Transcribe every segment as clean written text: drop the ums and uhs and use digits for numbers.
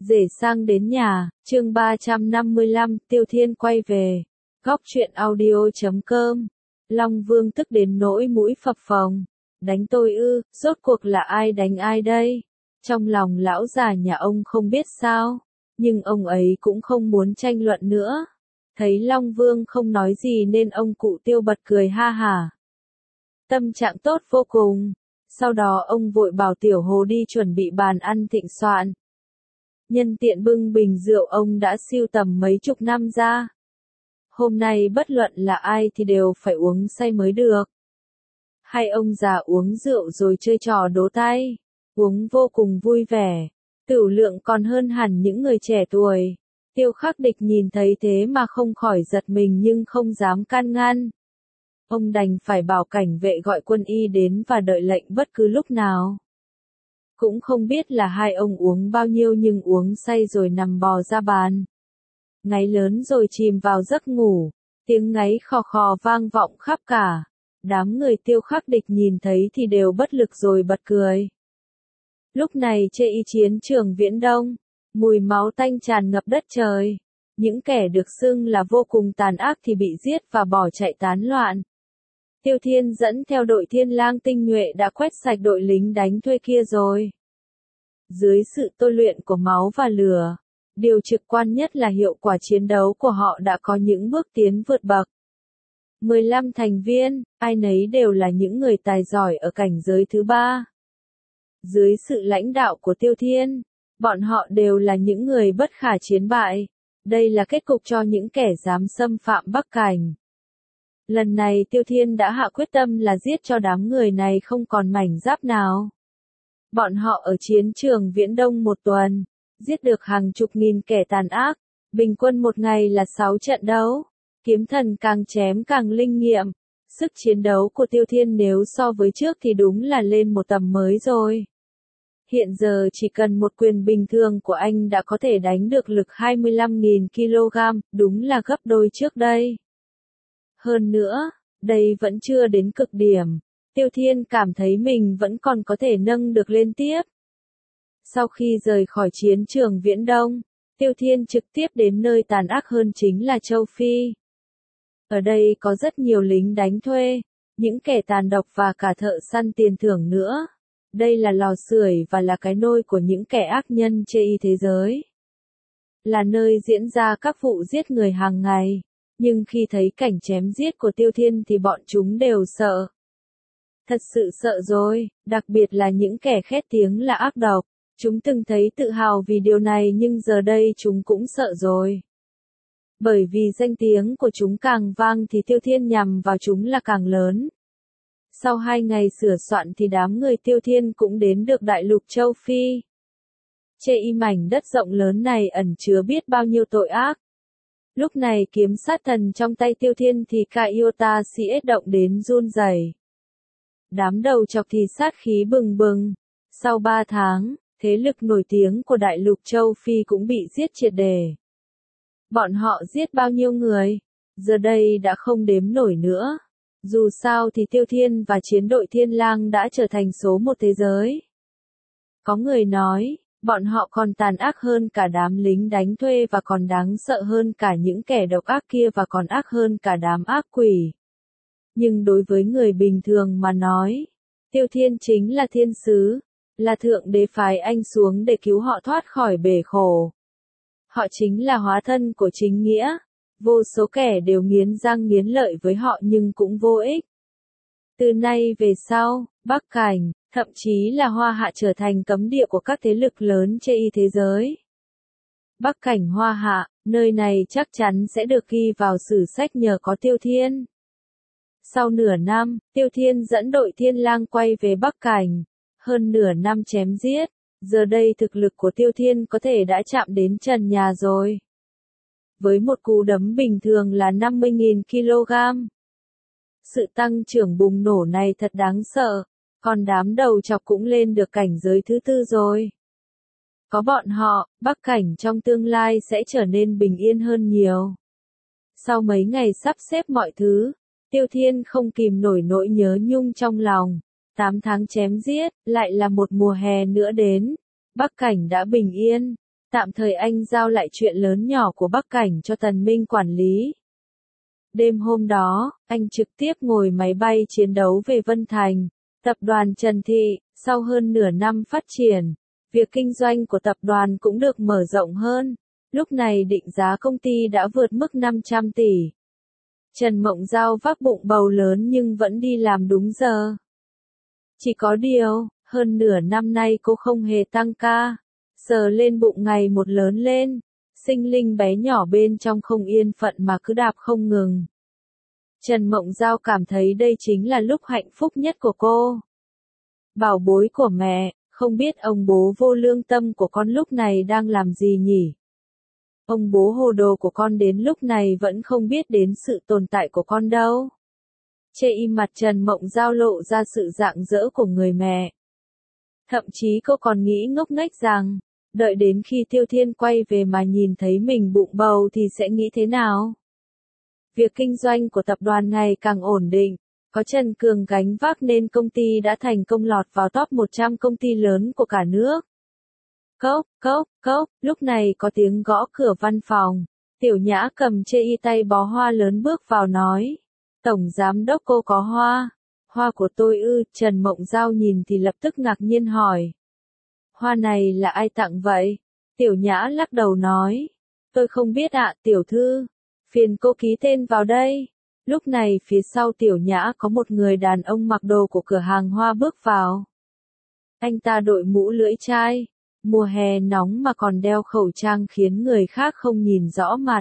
Rể sang đến nhà, chương 355, Tiêu Thiên quay về. Góc truyện audio.com. Long Vương tức đến nỗi mũi phập phồng. Đánh tôi ư, rốt cuộc là ai đánh ai đây? Trong lòng lão già nhà ông không biết sao, nhưng ông ấy cũng không muốn tranh luận nữa. Thấy Long Vương không nói gì nên ông cụ Tiêu bật cười ha hả. Tâm trạng tốt vô cùng. Sau đó ông vội bảo Tiểu Hồ đi chuẩn bị bàn ăn thịnh soạn. Nhân tiện bưng bình rượu ông đã sưu tầm mấy chục năm ra. Hôm nay bất luận là ai thì đều phải uống say mới được. Hay ông già uống rượu rồi chơi trò đố tay, uống vô cùng vui vẻ, tửu lượng còn hơn hẳn những người trẻ tuổi. Tiêu Khắc Địch nhìn thấy thế mà không khỏi giật mình nhưng không dám can ngăn. Ông đành phải bảo cảnh vệ gọi quân y đến và đợi lệnh bất cứ lúc nào. Cũng không biết là hai ông uống bao nhiêu nhưng uống say rồi nằm bò ra bàn. Ngáy lớn rồi chìm vào giấc ngủ, tiếng ngáy khò khò vang vọng khắp cả. Đám người Tiêu Khắc Địch nhìn thấy thì đều bất lực rồi bật cười. Lúc này trên chiến trường Viễn Đông, mùi máu tanh tràn ngập đất trời. Những kẻ được xưng là vô cùng tàn ác thì bị giết và bỏ chạy tán loạn. Tiêu Thiên dẫn theo đội Thiên Lang tinh nhuệ đã quét sạch đội lính đánh thuê kia rồi. Dưới sự tôi luyện của máu và lửa, điều trực quan nhất là hiệu quả chiến đấu của họ đã có những bước tiến vượt bậc. 15 thành viên, ai nấy đều là những người tài giỏi ở cảnh giới thứ 3. Dưới sự lãnh đạo của Tiêu Thiên, bọn họ đều là những người bất khả chiến bại. Đây là kết cục cho những kẻ dám xâm phạm Bắc Cảnh. Lần này Tiêu Thiên đã hạ quyết tâm là giết cho đám người này không còn mảnh giáp nào. Bọn họ ở chiến trường Viễn Đông một tuần, giết được hàng chục nghìn kẻ tàn ác, bình quân một ngày là 6 trận đấu. Kiếm thần càng chém càng linh nghiệm. Sức chiến đấu của Tiêu Thiên nếu so với trước thì đúng là lên một tầm mới rồi. Hiện giờ chỉ cần một quyền bình thường của anh đã có thể đánh được lực 25.000 kg, đúng là gấp đôi trước đây. Hơn nữa, đây vẫn chưa đến cực điểm. Tiêu Thiên cảm thấy mình vẫn còn có thể nâng được lên tiếp. Sau khi rời khỏi chiến trường Viễn Đông, Tiêu Thiên trực tiếp đến nơi tàn ác hơn chính là Châu Phi. Ở đây có rất nhiều lính đánh thuê, những kẻ tàn độc và cả thợ săn tiền thưởng nữa. Đây là lò sưởi và là cái nôi của những kẻ ác nhân trên thế giới. Là nơi diễn ra các vụ giết người hàng ngày. Nhưng khi thấy cảnh chém giết của Tiêu Thiên thì bọn chúng đều sợ. Thật sự sợ rồi, đặc biệt là những kẻ khét tiếng là ác độc. Chúng từng thấy tự hào vì điều này nhưng giờ đây chúng cũng sợ rồi. Bởi vì danh tiếng của chúng càng vang thì Tiêu Thiên nhằm vào chúng là càng lớn. Sau 2 ngày sửa soạn thì đám người Tiêu Thiên cũng đến được đại lục Châu Phi. Trên mảnh đất rộng lớn này ẩn chứa biết bao nhiêu tội ác. Lúc này kiếm sát thần trong tay Tiêu Thiên thì cả Iota CS động đến run rẩy. Đám đầu chọc thì sát khí bừng bừng. Sau 3 tháng, thế lực nổi tiếng của đại lục Châu Phi cũng bị giết triệt để. Bọn họ giết bao nhiêu người? Giờ đây đã không đếm nổi nữa. Dù sao thì Tiêu Thiên và chiến đội Thiên Lang đã trở thành số 1 thế giới. Có người nói, bọn họ còn tàn ác hơn cả đám lính đánh thuê và còn đáng sợ hơn cả những kẻ độc ác kia và còn ác hơn cả đám ác quỷ. Nhưng đối với người bình thường mà nói, Tiêu Thiên chính là thiên sứ, là thượng đế phái anh xuống để cứu họ thoát khỏi bể khổ. Họ chính là hóa thân của chính nghĩa. Vô số kẻ đều nghiến răng nghiến lợi với họ nhưng cũng vô ích. Từ nay về sau, Bắc Cảnh, thậm chí là Hoa Hạ trở thành cấm địa của các thế lực lớn trên thế giới. Bắc Cảnh Hoa Hạ, nơi này chắc chắn sẽ được ghi vào sử sách nhờ có Tiêu Thiên. Sau nửa năm, Tiêu Thiên dẫn đội Thiên Lang quay về Bắc Cảnh. Hơn nửa năm chém giết, giờ đây thực lực của Tiêu Thiên có thể đã chạm đến trần nhà rồi. Với một cú đấm bình thường là 50.000 kg. Sự tăng trưởng bùng nổ này thật đáng sợ, còn đám đầu chọc cũng lên được cảnh giới thứ 4 rồi. Có bọn họ, Bắc Cảnh trong tương lai sẽ trở nên bình yên hơn nhiều. Sau mấy ngày sắp xếp mọi thứ, Tiêu Thiên không kìm nổi nỗi nhớ nhung trong lòng. 8 tháng chém giết, lại là một mùa hè nữa đến. Bắc Cảnh đã bình yên. Tạm thời anh giao lại chuyện lớn nhỏ của Bắc Cảnh cho Tần Minh quản lý. Đêm hôm đó, anh trực tiếp ngồi máy bay chiến đấu về Vân Thành. Tập đoàn Trần Thị, sau hơn nửa năm phát triển, việc kinh doanh của tập đoàn cũng được mở rộng hơn. Lúc này định giá công ty đã vượt mức 500 tỷ. Trần Mộng Giao vác bụng bầu lớn nhưng vẫn đi làm đúng giờ. Chỉ có điều, hơn nửa năm nay cô không hề tăng ca. Sờ lên bụng ngày một lớn lên. Sinh linh bé nhỏ bên trong không yên phận mà cứ đạp không ngừng. Trần Mộng Giao cảm thấy đây chính là lúc hạnh phúc nhất của cô. Bảo bối của mẹ, không biết ông bố vô lương tâm của con lúc này đang làm gì nhỉ? Ông bố hồ đồ của con đến lúc này vẫn không biết đến sự tồn tại của con đâu. Chê im mặt Trần Mộng Giao lộ ra sự rạng rỡ của người mẹ. Thậm chí cô còn nghĩ ngốc nghếch rằng, đợi đến khi Tiêu Thiên quay về mà nhìn thấy mình bụng bầu thì sẽ nghĩ thế nào? Việc kinh doanh của tập đoàn ngày càng ổn định, có Trần Cường gánh vác nên công ty đã thành công lọt vào top 100 công ty lớn của cả nước. Cốc, cốc, cốc, lúc này có tiếng gõ cửa văn phòng. Tiểu Nhã cầm chê y tay bó hoa lớn bước vào nói. Tổng giám đốc cô có hoa. Hoa của tôi ư, Trần Mộng Giao nhìn thì lập tức ngạc nhiên hỏi. Hoa này là ai tặng vậy? Tiểu Nhã lắc đầu nói. Tôi không biết ạ, tiểu thư. Phiền cô ký tên vào đây. Lúc này phía sau Tiểu Nhã có một người đàn ông mặc đồ của cửa hàng hoa bước vào. Anh ta đội mũ lưỡi chai. Mùa hè nóng mà còn đeo khẩu trang khiến người khác không nhìn rõ mặt.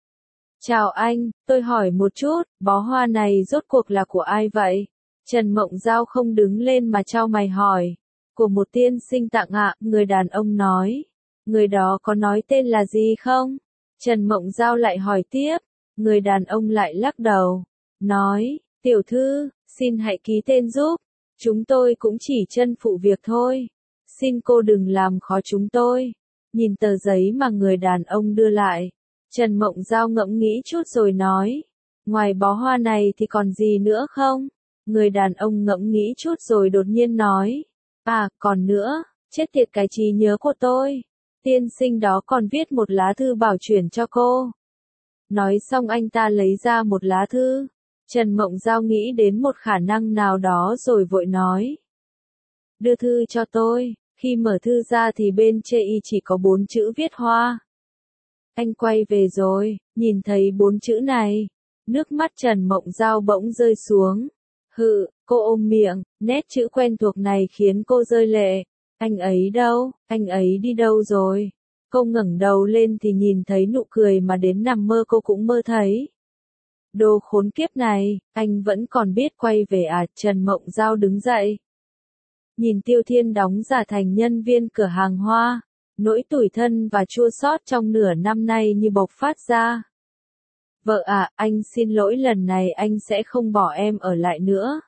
Chào anh, tôi hỏi một chút, bó hoa này rốt cuộc là của ai vậy? Trần Mộng Giao không đứng lên mà chau mày hỏi. Của một tiên sinh tặng ạ, người đàn ông nói. Người đó có nói tên là gì không? Trần Mộng Giao lại hỏi tiếp. Người đàn ông lại lắc đầu. Nói, tiểu thư, xin hãy ký tên giúp. Chúng tôi cũng chỉ chân phụ việc thôi. Xin cô đừng làm khó chúng tôi. Nhìn tờ giấy mà người đàn ông đưa lại. Trần Mộng Giao ngẫm nghĩ chút rồi nói. Ngoài bó hoa này thì còn gì nữa không? Người đàn ông ngẫm nghĩ chút rồi đột nhiên nói. À, còn nữa, chết tiệt cái trí nhớ của tôi. Tiên sinh đó còn viết một lá thư bảo chuyển cho cô. Nói xong anh ta lấy ra một lá thư. Trần Mộng Giao nghĩ đến một khả năng nào đó rồi vội nói. Đưa thư cho tôi. Khi mở thư ra thì bên chê y chỉ có 4 chữ viết hoa. Anh quay về rồi, nhìn thấy 4 chữ này. Nước mắt Trần Mộng Giao bỗng rơi xuống. Hự, cô ôm miệng, nét chữ quen thuộc này khiến cô rơi lệ. Anh ấy đâu, anh ấy đi đâu rồi? Cô ngẩng đầu lên thì nhìn thấy nụ cười mà đến nằm mơ cô cũng mơ thấy. Đồ khốn kiếp này, anh vẫn còn biết quay về à? Trần Mộng Giao đứng dậy. Nhìn Tiêu Thiên đóng giả thành nhân viên cửa hàng hoa, nỗi tủi thân và chua xót trong nửa năm nay như bộc phát ra. Vợ à, anh xin lỗi lần này anh sẽ không bỏ em ở lại nữa.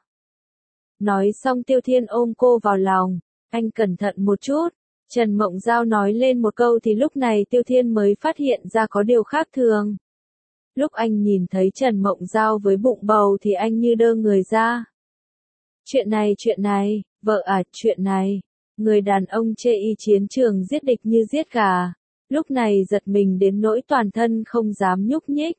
Nói xong Tiêu Thiên ôm cô vào lòng, anh cẩn thận một chút. Trần Mộng Giao nói lên một câu thì lúc này Tiêu Thiên mới phát hiện ra có điều khác thường. Lúc anh nhìn thấy Trần Mộng Giao với bụng bầu thì anh như đơ người ra. Chuyện này, vợ à, chuyện này. Người đàn ông chê y chiến trường giết địch như giết gà. Lúc này giật mình đến nỗi toàn thân không dám nhúc nhích.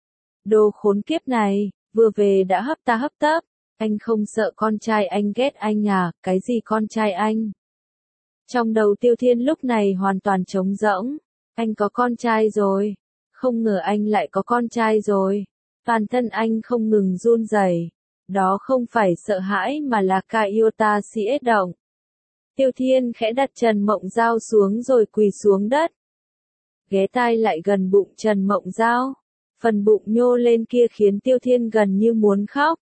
Đồ khốn kiếp này, vừa về đã hấp ta hấp tấp. Anh không sợ con trai anh ghét anh à, cái gì con trai anh? Trong đầu Tiêu Thiên lúc này hoàn toàn trống rỗng. Anh có con trai rồi. Không ngờ anh lại có con trai rồi. Toàn thân anh không ngừng run rẩy. Đó không phải sợ hãi mà là ca yêu ta siết động. Tiêu Thiên khẽ đặt Trần Mộng Giao xuống rồi quỳ xuống đất. Ghé tai lại gần bụng Trần Mộng Giao. Phần bụng nhô lên kia khiến Tiêu Thiên gần như muốn khóc.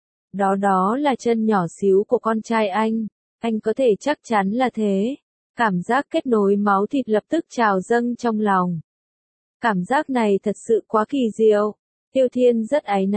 Đó là chân nhỏ xíu của con trai anh có thể chắc chắn là thế. Cảm giác kết nối máu thịt lập tức trào dâng trong lòng. Cảm giác này thật sự quá kỳ diệu. Tiêu Thiên rất áy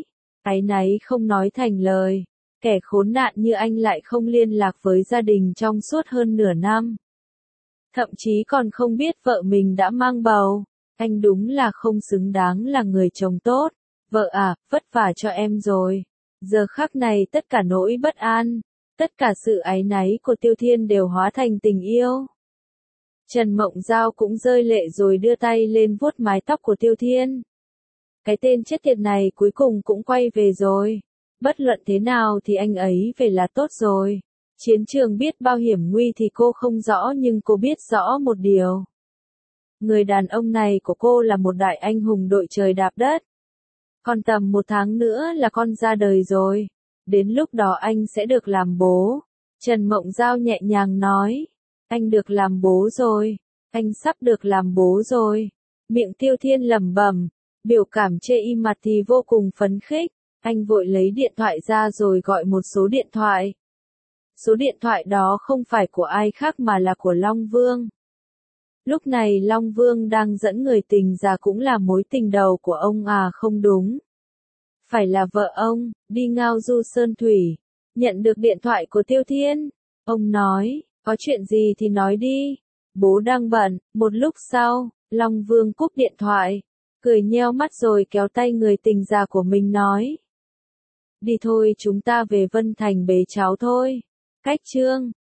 náy không nói thành lời. Kẻ khốn nạn như anh lại không liên lạc với gia đình trong suốt hơn nửa năm. Thậm chí còn không biết vợ mình đã mang bầu. Anh đúng là không xứng đáng là người chồng tốt. Vợ à, vất vả cho em rồi. Giờ khắc này tất cả nỗi bất an, tất cả sự áy náy của Tiêu Thiên đều hóa thành tình yêu. Trần Mộng Giao cũng rơi lệ rồi đưa tay lên vuốt mái tóc của Tiêu Thiên. Cái tên chết tiệt này cuối cùng cũng quay về rồi. Bất luận thế nào thì anh ấy về là tốt rồi. Chiến trường biết bao hiểm nguy thì cô không rõ, nhưng cô biết rõ một điều. Người đàn ông này của cô là một đại anh hùng đội trời đạp đất. Còn tầm 1 tháng nữa là con ra đời rồi. Đến lúc đó anh sẽ được làm bố. Trần Mộng Giao nhẹ nhàng nói. Anh được làm bố rồi. Anh sắp được làm bố rồi. Miệng Tiêu Thiên lẩm bẩm, biểu cảm chê im mặt thì vô cùng phấn khích. Anh vội lấy điện thoại ra rồi gọi một số điện thoại. Số điện thoại đó không phải của ai khác mà là của Long Vương. Lúc này Long Vương đang dẫn người tình già cũng là mối tình đầu của ông à, không đúng. Phải là vợ ông, đi ngao du sơn thủy. Nhận được điện thoại của Tiêu Thiên. Ông nói, có chuyện gì thì nói đi. Bố đang bận. Một lúc sau, Long Vương cúp điện thoại. Cười nheo mắt rồi kéo tay người tình già của mình nói. Đi thôi, chúng ta về Vân Thành bế cháu thôi. Cách Trương.